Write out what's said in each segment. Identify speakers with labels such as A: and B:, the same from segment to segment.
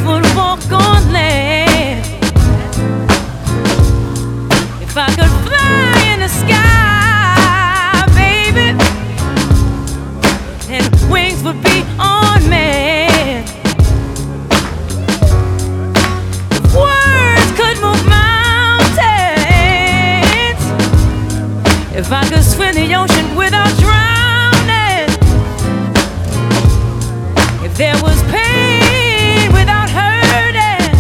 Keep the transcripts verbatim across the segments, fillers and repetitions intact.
A: would walk on land. If I could fly in the sky, baby, and wings would be on man. If words could move mountains, if I could swim the ocean without drowning, if there was pain without hurting,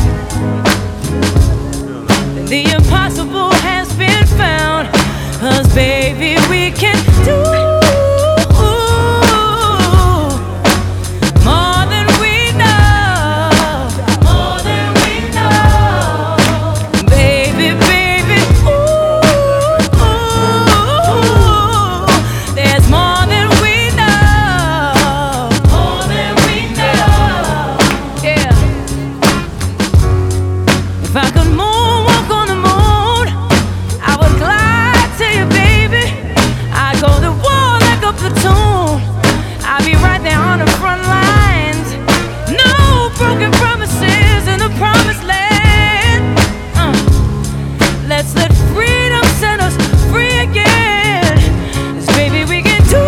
A: then the impossible has been found. 'Cause baby, we can do more than we know, more than we know. Baby, baby, ooh, ooh, there's more than we know, more than we know. Yeah. If I could moonwalk on the moon, I would glide to you, baby. I'd go to war like a platoon. I'd be right there on the front lines. No broken promises in the promised land. Uh, let's let freedom set us free again. 'Cause baby, we can do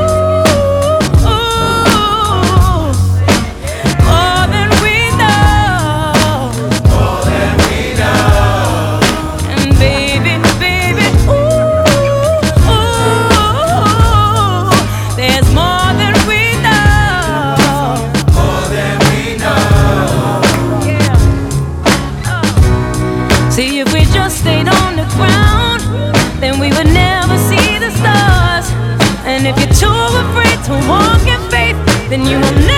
A: more than we know, more than we know. And baby, baby, ooh, ooh, there's more than we know, more than we know. Yeah. Uh. See, if we just stayed on the ground, then we would never see the stars. And if you're too afraid to walk in faith, then you will never